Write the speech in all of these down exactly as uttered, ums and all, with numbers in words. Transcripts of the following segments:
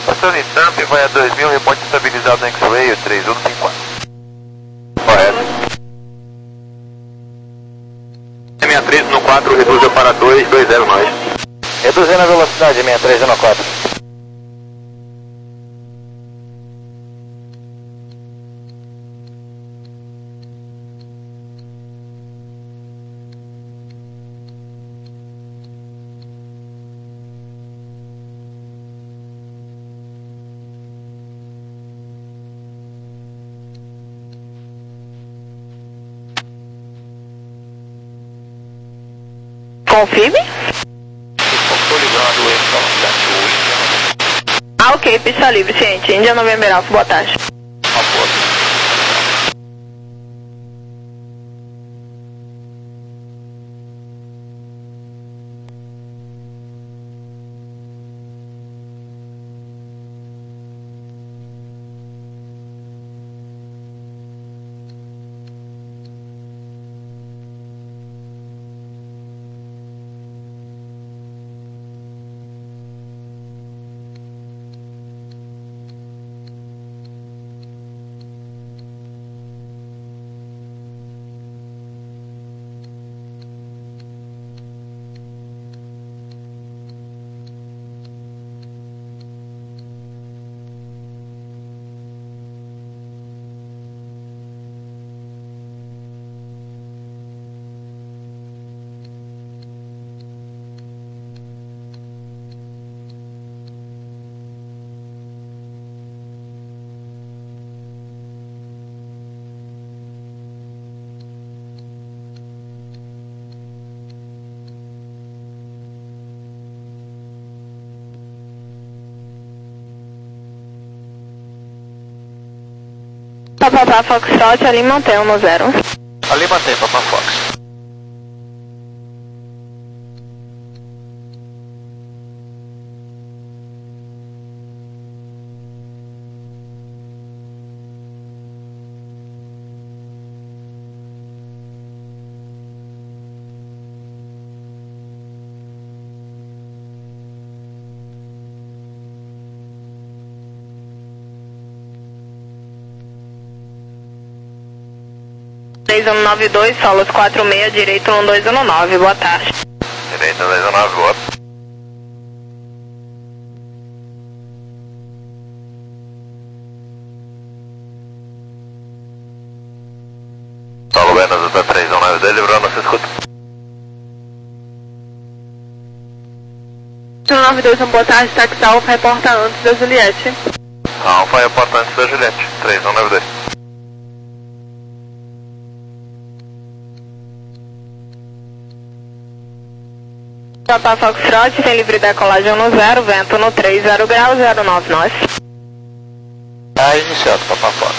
Passando em Tampa e vai a dois mil, reponte estabilizado no X-Ray, três um cinco quatro. Correto. sessenta e três no quatro, reduza para dois dois zero nove. Reduzindo a velocidade, sessenta e três no quatro. Confirme? Estou livrando o então, Ah, ok, pista livre, ciente. Índia November Alpha, boa tarde. Papapá Foxtrot, ali mantém um no zero. Ali mantém, Papa Fox. três um nove dois, solos quatro seis, direito um dois um nove, boa tarde. Direito um dois um nove, boa. Solo Buenas até três um nove dois, livrando, você escuta. três um nove dois, boa tarde, táxi Alfa, reporta antes da Juliette. Alfa, reporta antes da Juliette, três um nove dois. Papa Foxtrot, tem livre decolagem no zero, vento no três zero graus, zero nove nós. Ah, iniciado, Papa Fox.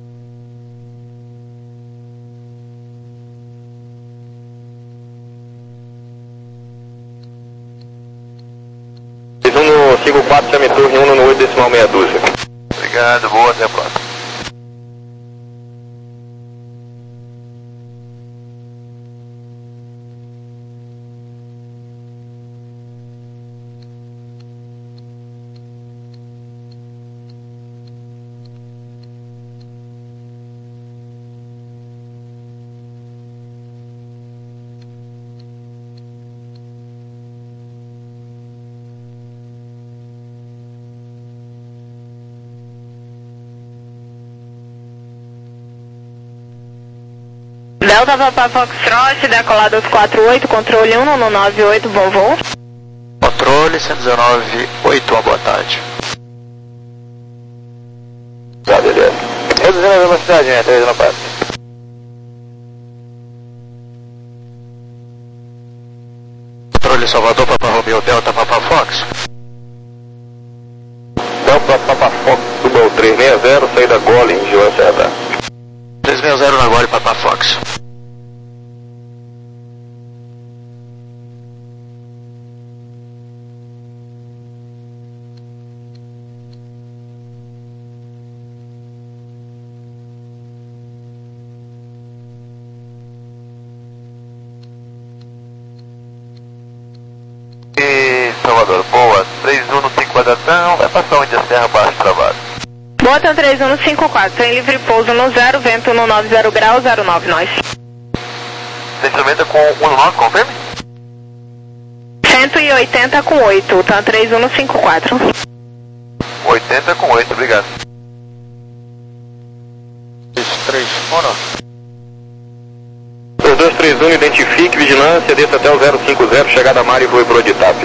um no cinco quatro, semiturno, um no oito decimal meia dúzia. Obrigado, boa, até a próxima. Delta Papa Foxtrot, decolado dos quatro oito, controle um no nove oito, bom voo. Controle cento e dezenove, oito, boa tarde. Tá, beleza. Reduzindo a velocidade, sessenta e três no quatro. Controle Salvador, Papa Romeo, Delta, Papa Fox. Delta, Papa Fox, suba o três seis zero, saída Gole, em João Serra. três seis zero na Gole, Papa Fox. E Salvador, boa, três um no cinco quadratão, vai passar onde a Terra Baixo, trabalho. Bota três um no cinco quatro, tem livre pouso no zero, vento no noventa graus, zero nove nós. Você instrumenta com um no nove, confirme? cento e oitenta com oito, tá três um no cinco quatro. oitenta com oito, obrigado. três três um. dois dois três um, identifique, vigilância, desça até o zero cinco zero, chegada a Mari e voe pro Oditap.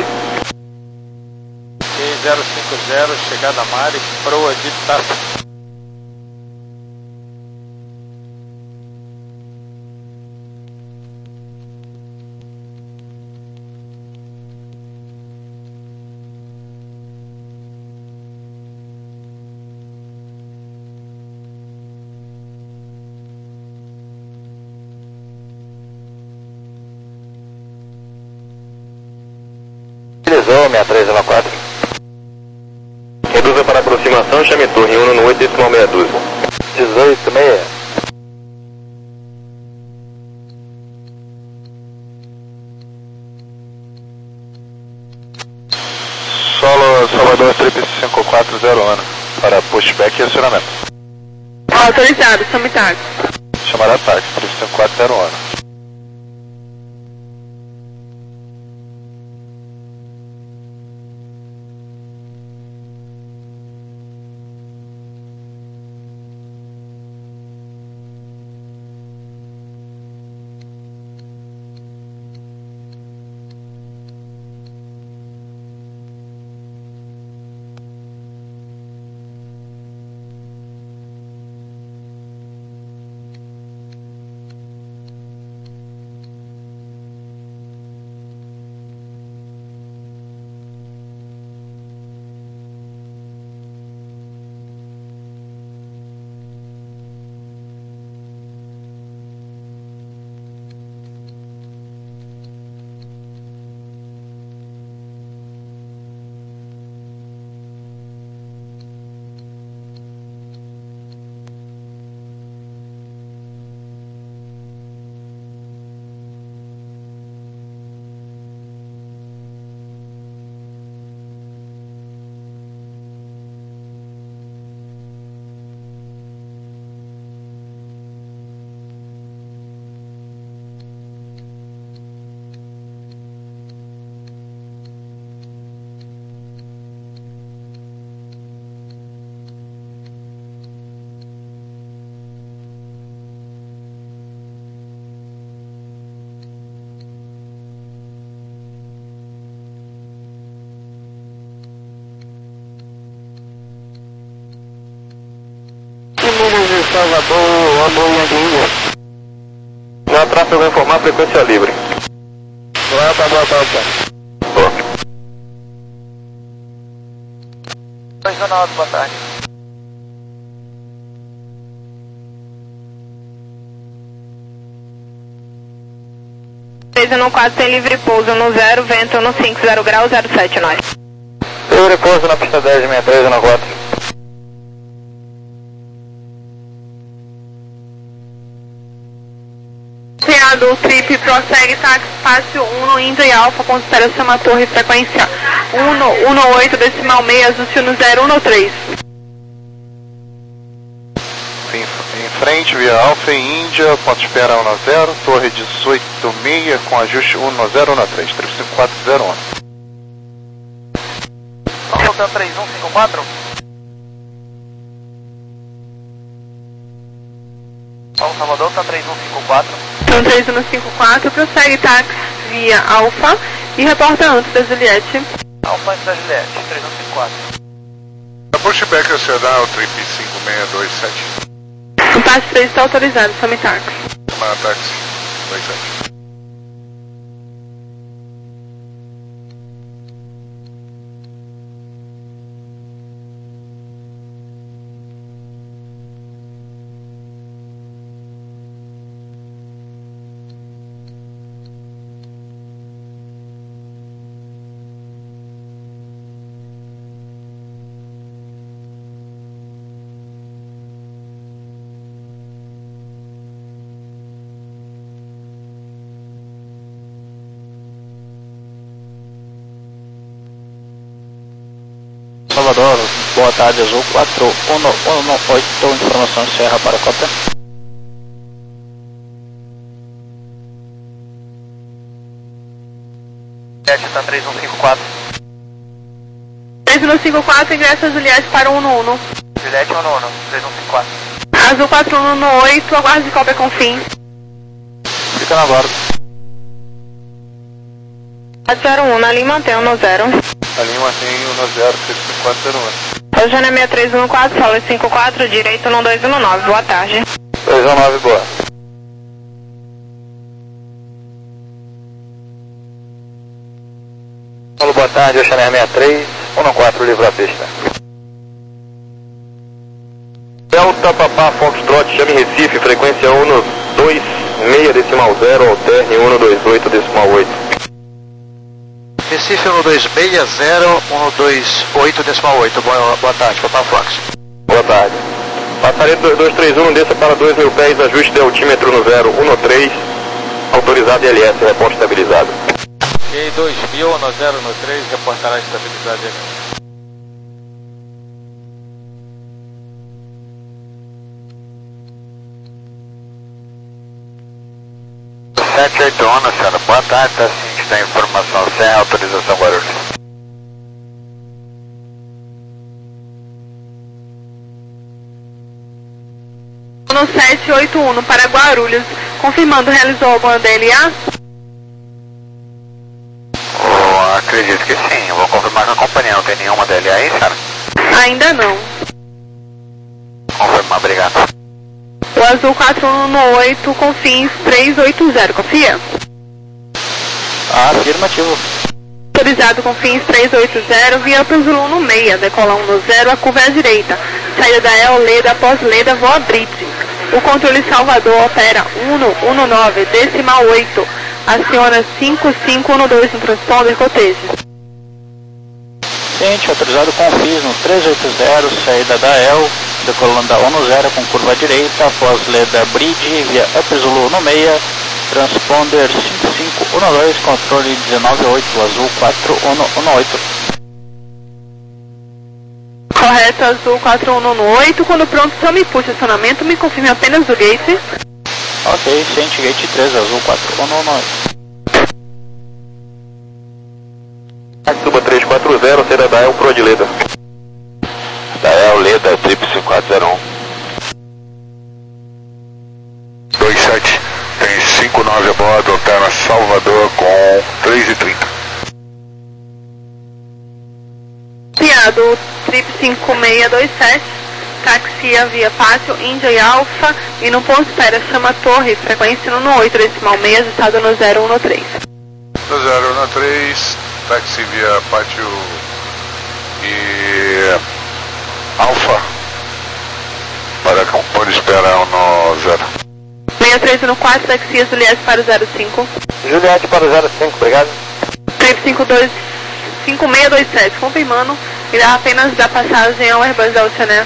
zero cinco zero, chegada a Mari, pro Oditap. Utilizou sessenta e três um quatro. Reduza para aproximação, chame torre um no oito, decimal meia dúzia. dezoito meia. Solo Salvador trip cinco quatro zero ano para pushback e acionamento. Autorizado, Summit Taxi. Chamar ataque, trip cinco quatro zero ano. Salvador, Amor Já tráfego vai informar frequência livre. Boa, boa, boa, boa. Boa. Zona Alta, boa tarde. três um quatro, tem livre pouso no zero, vento no cinco zero graus, zero sete nós. Livre pouso na pista dez, sessenta e três um quatro. O trip prossegue táxi fácil um no India e Alfa, consideração uma torre frequência um no um no oito, decimal meia, azul no zero um no três. Em, em frente, via Alfa em Índia, ponto espera um no zero, torre dezoito meia com ajuste um no zero um no três, três cinco quatro zero um. Vamos três um cinco quatro? Paulo Salvador, tá três um cinco quatro. Então três um cinco quatro, prossegue táxi via Alfa e reporta antes da Juliette. Alfa antes da Juliette, três um cinco quatro. A pushback acionar o trip cinco seis dois sete. O passe três está autorizado, Summit Taxi. Chamar táxi dois sete. Salvador, Boa tarde, Azul quatro um um oito, informação de Serra para a Cota. Está três um cinco quatro. três um cinco quatro, ingressa Juliette para o um um um. Juliette um um um, três um cinco quatro. Azul quatro um um oito, aguarde cópia com fim. Fica na guarda. zero um, na linha mantém um zero. A linha mantém um zero, três cinco quatro zero um. Eugênia seis três um quatro, solo cinco quatro, direito um dois um nove, boa tarde. dois um nove, boa. Alô, boa tarde, Eugênia seis três um quatro, livre a pista. Delta Papá Foxtrot, chame Recife, frequência um dois seis decimal zero, alterne um dois oito decimal oito. Recife um dois seis zero, um dois oito decimal oito, boa, boa tarde, Papá Fox. Boa tarde. Passaredo dois três um, desça para dois mil pés, ajuste de altímetro no zero um três, autorizado I L S, reporte estabilizado. E dois mil, no zero um três, reportará a estabilidade. sete oito um, senhora. Boa tarde, tá sim, está informação sem autorização Guarulhos. No sete oito um, para Guarulhos, confirmando, realizou alguma D L A? Oh, acredito que sim, eu vou confirmar com a companhia, não tem nenhuma D L A aí, senhora? Ainda não. Confirmar, obrigado. O Azul quatro um um oito, com fins três oito zero, confia? Afirmativo. Autorizado com fins três oito zero, via para o Zulu no seis, decola um no zero, a curva é à direita. Saída da El Leda, após Leda, voa Bridge. O controle Salvador opera um um nove, decimal oito. Aciona cinco cinco um dois no transponder, coteje. Ciente, autorizado com fins no três oito zero, saída da El, decolando a um zero com curva à direita, após Leda Bridge, via Up Zulu no seis, transponder cinco cinco um dois, controle dezenove oito, Azul quatro um um oito. Correto, Azul quatro um um oito, quando pronto só me puxa acionamento, me confirme apenas o gate. Ok, ciente, gate três, Azul quatro um um oito. Suba três quatro zero, saída da El Pro de Leda. Da El Leda, trip cinco quatro zero um. dois sete, tem cinco nove a bordo, alterna Salvador com três e trinta. Piado, trip cinco seis dois sete, taxia via Pátio, Índia e Alfa, e no ponto espera chama Torre, frequência no oito decimal seis, estado no zero um três. No zero um três, táxi via Pátio e Alfa, para pode esperar no zero. seis três um quatro, taxia Juliette para o zero cinco. Juliette para o zero cinco, obrigado. Trip cinco dois cinco seis dois sete, confirmando, irá apenas dar passagem ao Airbus da Oceané.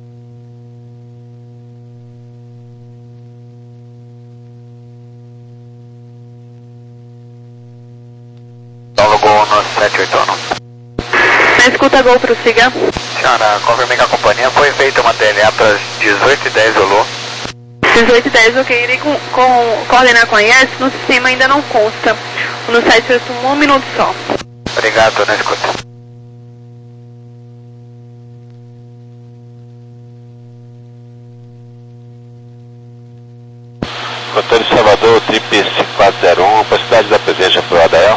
Solo Gol no sete oito um. Na escuta Gol, prossiga. Senhora, confirmei que a companhia foi feita uma D L A para as dezoito e dez Zulu. dezoito e dez, ok, irei com, com, coordenar com a I S, no sistema ainda não consta. No sete oito um, um minuto só. Obrigado, na escuta. Controle Salvador, trip cinco quatro zero um, possibilidade da presença para o Adael.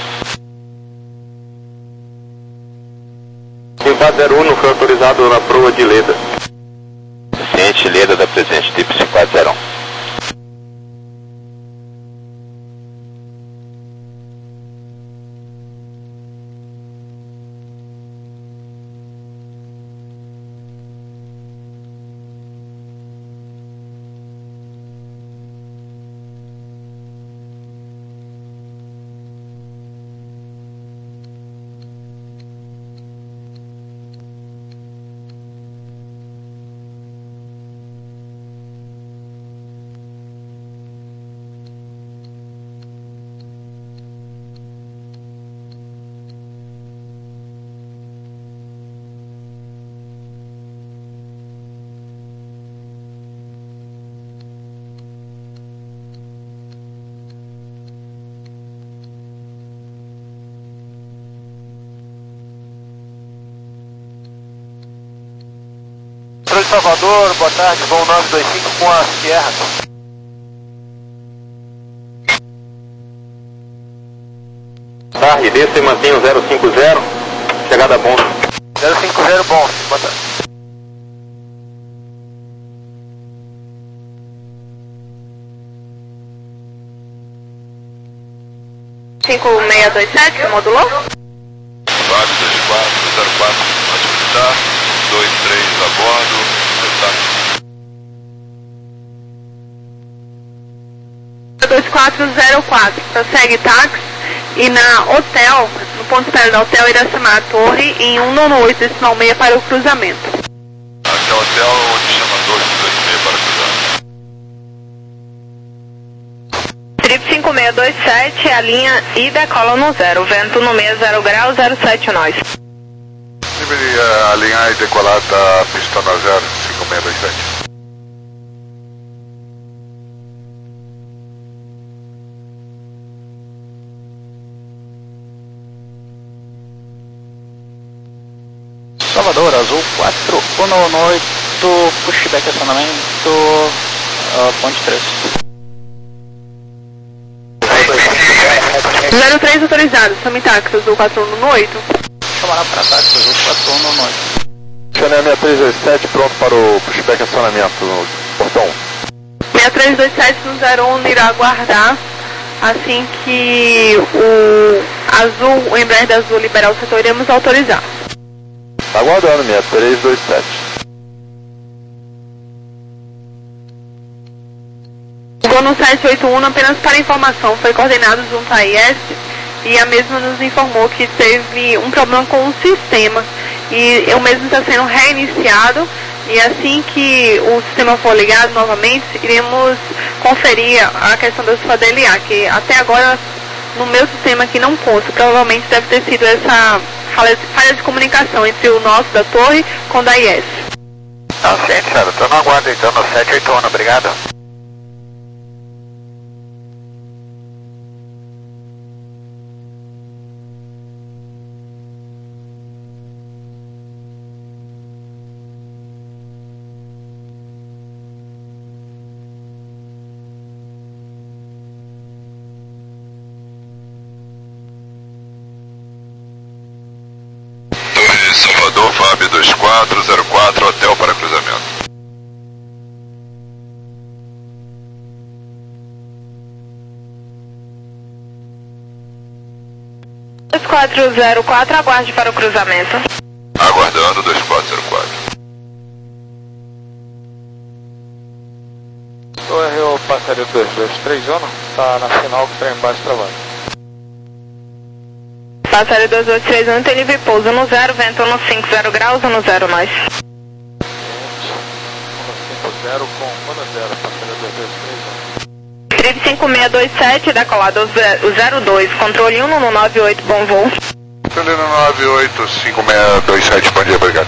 cinco quatro zero um não foi autorizado na proa de Leda. Ciente, Leda da presente, trip cinco quatro zero um. Salvador, boa tarde, voo nove dois cinco com a Sierra. Tarde, desça e mantenha o zero cinco zero, chegada bom. zero cinco zero, bom, boa tarde. cinco seis dois sete, modulou? Fábio dois quatro zero quatro, pode visitar, dois três a bordo, está. dois quatro zero quatro, prossegue táxi e na hotel, no ponto de espera da hotel, irá chamar a torre em um nove oito decimal seis para o cruzamento. Até o hotel onde chama dois dois seis para cruzar. Trip cinco seis dois sete, a linha e decola no zero, vento no meio zero grau, zero sete nós. Deveria alinhar e decolar da pista no zero, cinco seis dois sete. Salvador, Azul quatro um oito, pushback acionamento, uh, ponte três. zero três autorizado, Sami Táxi, Azul quatro um oito. Chamará para táxi, Azul quatro um oito. Chanel seis três dois sete, pronto para o pushback acionamento no portão um. seis três dois sete no zero um irá aguardar assim que o Azul, o Embraer da Azul liberar o setor, iremos autorizar. Tá aguardando, seis três dois sete. O voo no sete oito um, apenas para informação, foi coordenado junto à I S e a mesma nos informou que teve um problema com o sistema e o mesmo está sendo reiniciado e assim que o sistema for ligado novamente, iremos conferir a questão da sua D L A, que até agora no meu sistema aqui não consta, provavelmente deve ter sido essa falha de comunicação entre o nosso da torre com o da I S. Não, sim, senhora, estou no aguardo então no sete oito um, obrigado. Salvador, Fábio dois quatro zero quatro, hotel para cruzamento. dois quatro zero quatro, aguarde para o cruzamento. Aguardando dois quatro zero quatro. O R O passaria dois dois três, Zona, está na final com o trem embaixo trabalho. Passaria dois dois três um, tem livre pouso no zero, vento no cinco zero graus, no zero nós. cinco zero com um zero, passaria dois dois três, Zona. Trip cinco seis dois sete, decolado o zero dois, controle um no nove oito, bom voo. Controle no nove oito cinco seis dois sete, bom dia, obrigado.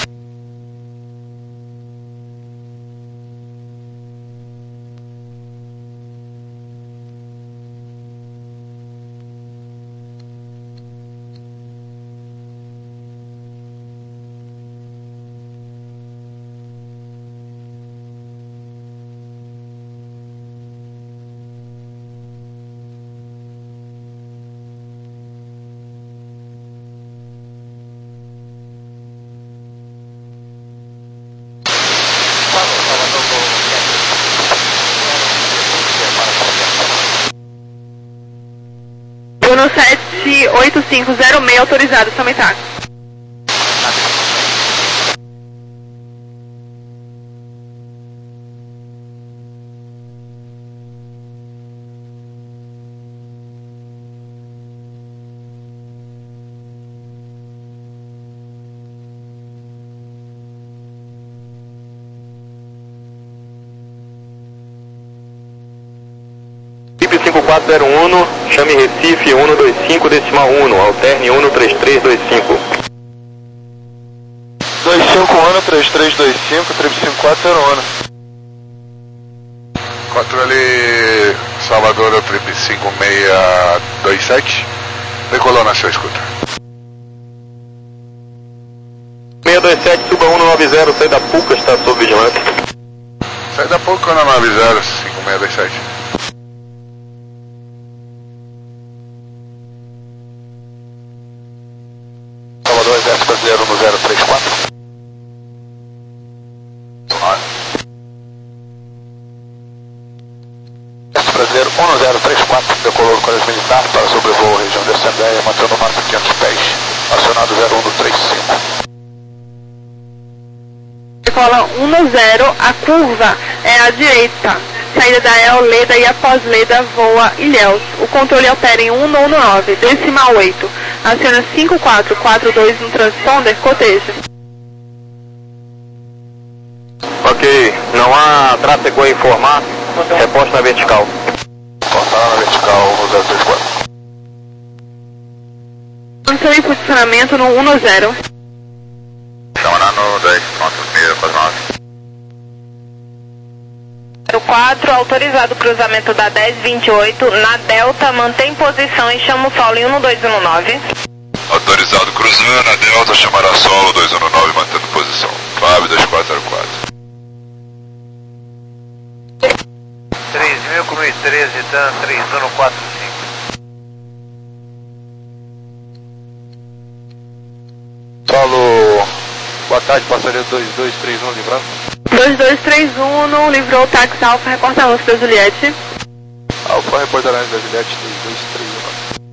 No sete oito cinco zero seis, autorizado, Sami Táxi. cinco quatro zero um, chame Recife um dois cinco decimal um, alterne um três três dois cinco. dois cinco um três três dois cinco, trip cinco quatro zero um. Controle Salvador, é o trip cinco seis dois sete, decolou na sua escuta. seis dois sete, suba um no noventa, saída Puca, está sob vigilância. Saída Puca na noventa, cinco seis dois sete. Salvador, Exército Brasileiro no zero três quatro. Exército Brasileiro um no zero três quatro, decolou com as militares para sobrevoo região de Assembleia, mantendo nota quinhentos pés. Acionado zero um no trinta e cinco. Decola um no zero, a curva é à direita. Saída da E O Leda e após Leda voa Ilhéus. O controle opera em um no nove, decimal oito. Aciona cinco quatro quatro dois no transponder, coteja. Ok, não há tráfego a informar, reposta na vertical. Reposta lá na vertical no zero três quatro. Condição em posicionamento no um no zero. Estamos lá no dez, pronto, meia para nove. zero quatro, autorizado o cruzamento da dez vinte e oito, na Delta, mantém posição e chama o solo em um dois um nove. Autorizado cruzando, na Delta, chamará solo dois um nove, mantendo posição. Fábio dois quatro zero quatro. três mil com mil e treze, Dan três um quatro cinco. Solo, boa tarde, passageiro dois dois três um, livrando. dois dois três um, no livrou táxi Alfa, reporta a da Juliette. Alfa, reportará da Juliette dois dois três um.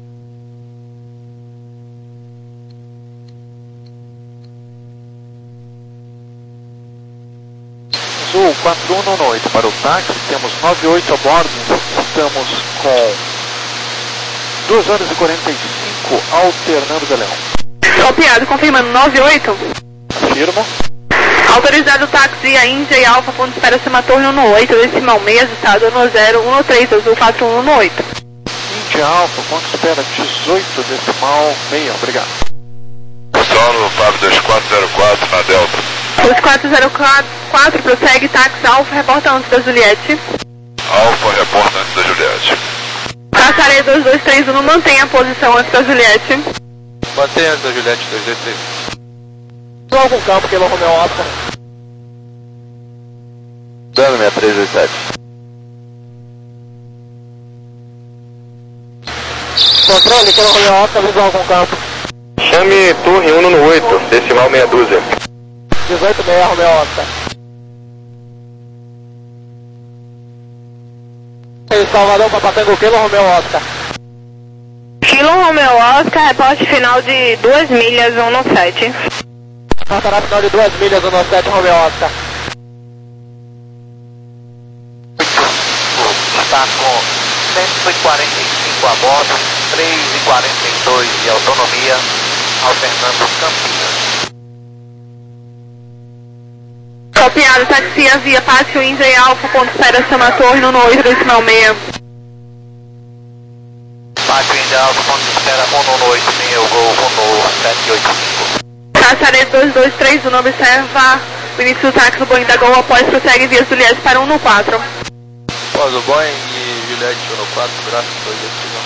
Azul quatro um nove oito para o táxi, temos nove oito a bordo, estamos com duas horas e quarenta e cinco, alternando de Leão. Copiado, confirmando nove oito. Afirmo. Autorizado táxi a Índia e Alfa, ponto de espera Cima Torre um no oito, decimal seis, estado um zero um no três, azul quatro um no oito. Índia Alfa, ponto de espera dezoito, decimal seis, obrigado. Solo, Fábio dois quatro zero quatro, na Delta. dois quatro zero quatro, prossegue táxi Alfa, reporta antes da Juliette. Alfa, reporta antes da Juliette. Passareia dois dois três um, mantém a posição antes da Juliette. Mantém antes da Juliette dois dois três. Algum campo que ele Romeo Oscar. Dano seis três dois sete. Controle, que ele Romeo Oscar, visual algum campo. Chame Torre um no oito, decimal meia dúzia. dezoito seis, Romeo Oscar. Ei, Salvador, Papatango, Kilo Romeo Oscar. Kilo Romeo Oscar, reporte final de duas milhas um no sete. Passará final de duas milhas um no sete, Romeo Oscar. Está com cento e quarenta e cinco a bordo, três e quarenta e dois de autonomia, alternando Campinas. Copiado, taxia via Pátio Índia e Alfa, ponto de espera Cima Torre no oito, decimal seis. Pátio Índia Alfa, ponto de espera um no oito, meio Golfo no sete oito cinco. Passareia dois dois três um, observa o início do táxi do Boeing da Gol, após prossegue via Juliette para um no quatro. Após o Boeing e Juliette um no quatro, braço dois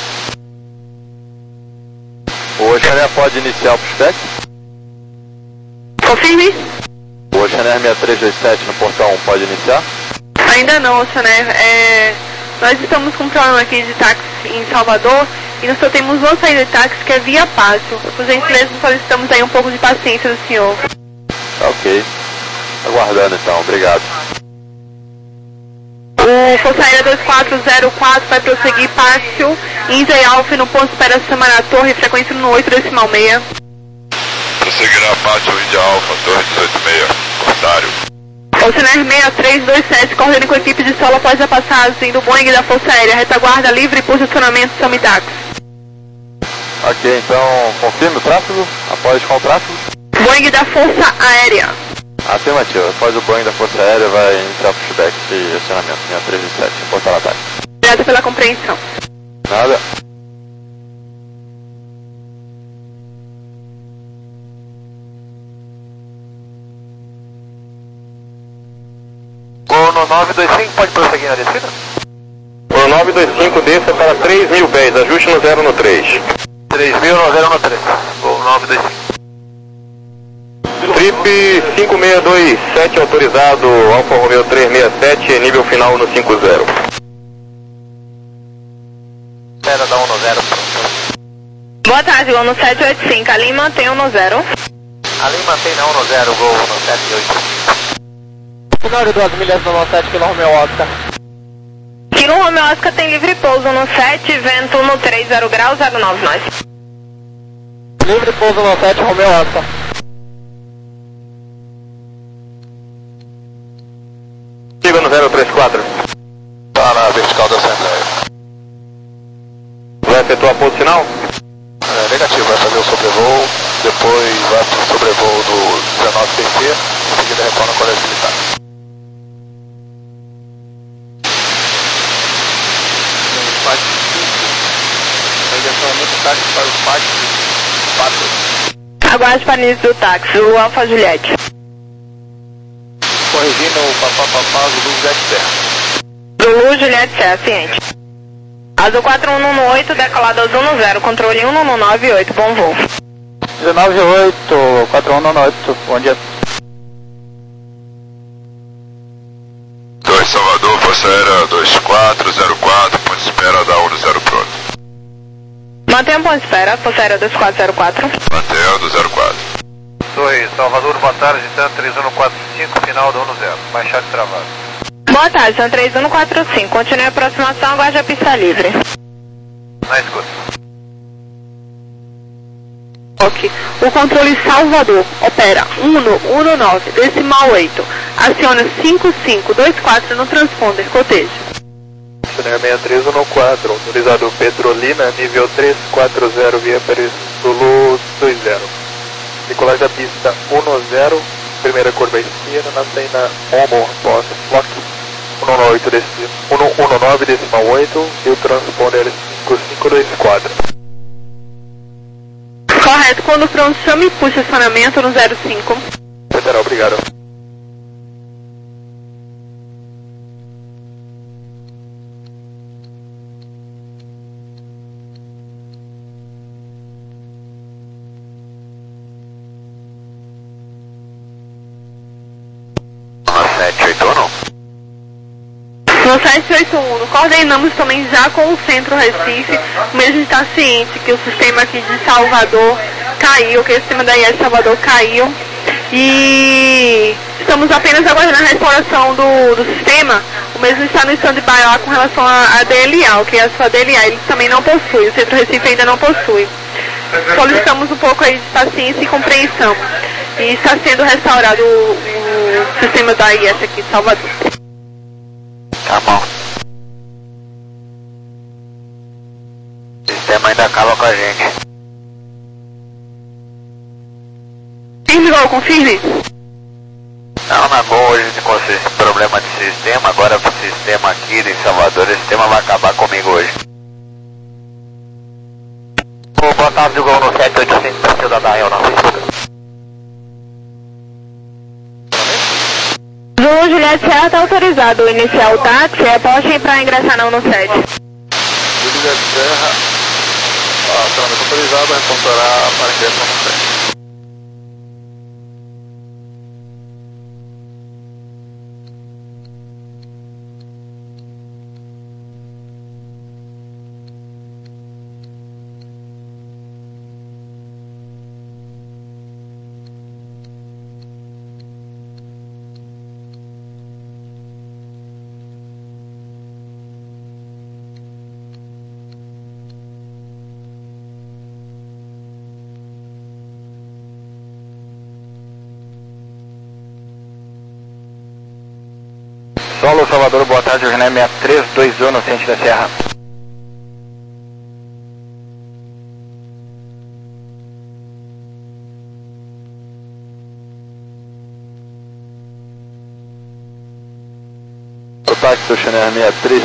decisão. O Oceaner pode iniciar o pushback? Confirme. O Oceaner seis três dois sete no portão pode iniciar? Ainda não, Oceaner. É, nós estamos com um problema aqui de táxi em Salvador e nós só temos uma saída de táxi que é via Pátio. Por gentileza, solicitamos aí um pouco de paciência do senhor. Ok. Aguardando então, obrigado. O Forçaíra dois quatro zero quatro vai prosseguir Pátio, Índia e Alfa no ponto de espera Samara Torre, frequência no oito decimal seis. Prosseguirá Pátio Índia Alfa, Torre dezoito seis, Corsário. Oceaner seis três dois sete, coordenando com a equipe de solo após a passagem do Boeing da Força Aérea, retaguarda livre e posicionamento Samitax. Ok, então confirme o tráfego, após qual tráfego? Boeing da Força Aérea. Afirmativa, após o Boeing da Força Aérea vai iniciar o pushback de acionamento, seis três dois sete, reportar o ataque. Obrigado pela compreensão. Nada. O nove dois cinco pode prosseguir na descida? O nove dois cinco desça para três mil pés, ajuste no zero no três. três mil no zero no três. O nove dois cinco. Jeep cinco seis dois sete autorizado, Alfa Romeo três seis sete, nível final no cinco zero. Espera da um zero, pronto. Boa tarde, Gol no sete oito cinco, a linha mantém um zero. Ali mantém na um zero, Gol no sete oito cinco. Final de duas milhas no sete, Kilo Romeo Oscar. Kilo Romeo Oscar tem livre pouso no sete, vento no três zero graus, zero nove nós. Livre pouso no sete, Romeo Oscar. Siga no zero três quatro. Tá na vertical da Assembleia. Vai efetuar ponto sinal? É, negativo, vai fazer o sobrevoo, depois vai para o sobrevoo do dezenove P C, em seguida retorna ao colégio militar. Táxi para o pátio quatro. Aguarde para início do táxi, o Alfa Juliette. Corrigindo o papapá, Zulu Juliette Serra. Zulu Juliette Serra, ciente. Azul quatro um um oito, decolado azul no zero, controle um um nove oito, bom voo. dezenove oito, quatro um um oito, bom dia. dois Salvador, Força Aérea dois quatro zero quatro, ponto de espera da um zero pronto. Mantenha ponto de espera, Força Aérea dois quatro zero quatro. Mantenha do zero quatro. dois, Salvador, boa tarde, TAM três um quatro cinco, final do um zero, baixado e travado. Boa tarde, TAM três um quatro cinco, continue a aproximação, aguarde a pista livre. Na escuta. Ok. O controle Salvador opera um um nove, decimal oito. Aciona cinco cinco dois quatro no transponder, cotejo. seis três um quatro, autorizado Petrolina, nível três quatro zero, via Paris Zulu dois zero. Decolagem da pista um zero, primeira curva à esquerda, na saída Homo, pós, Flock, um um oito, um um nove, decimal oito, e o transponder cinco cinco dois quatro. Correto, quando pronto, chame e puxa estacionamento no zero cinco. Federal, obrigado. No sete oito um, coordenamos também já com o Centro Recife, o mesmo está ciente que o sistema aqui de Salvador caiu, que o sistema da I E S Salvador caiu, e estamos apenas aguardando a restauração do, do sistema. O mesmo está no stand-by lá com relação à D L A, o que é a sua D L A, eles também não possuem, o Centro Recife ainda não possui. Solicitamos um pouco aí de paciência e compreensão, e está sendo restaurado o, o sistema da I E S aqui de Salvador. Tá bom. O sistema ainda acaba com a gente. Firme, Gol, confirme. Não, na Gol hoje com esse problema de sistema, agora o sistema aqui de Salvador, esse sistema vai acabar comigo hoje. Oh, boa tarde, Gol no sete oito cinco, perfil da Dael, não sei. Zulu Juliette Serra está autorizado, iniciar o táxi, é poste para ingressar na um sete. Juliette Serra, ah, trâmite autorizado, reportará para ingresso no sete. Solo Salvador, boa tarde, Jornal seis três dois um no centro da Serra. O táxi do Chanel seis três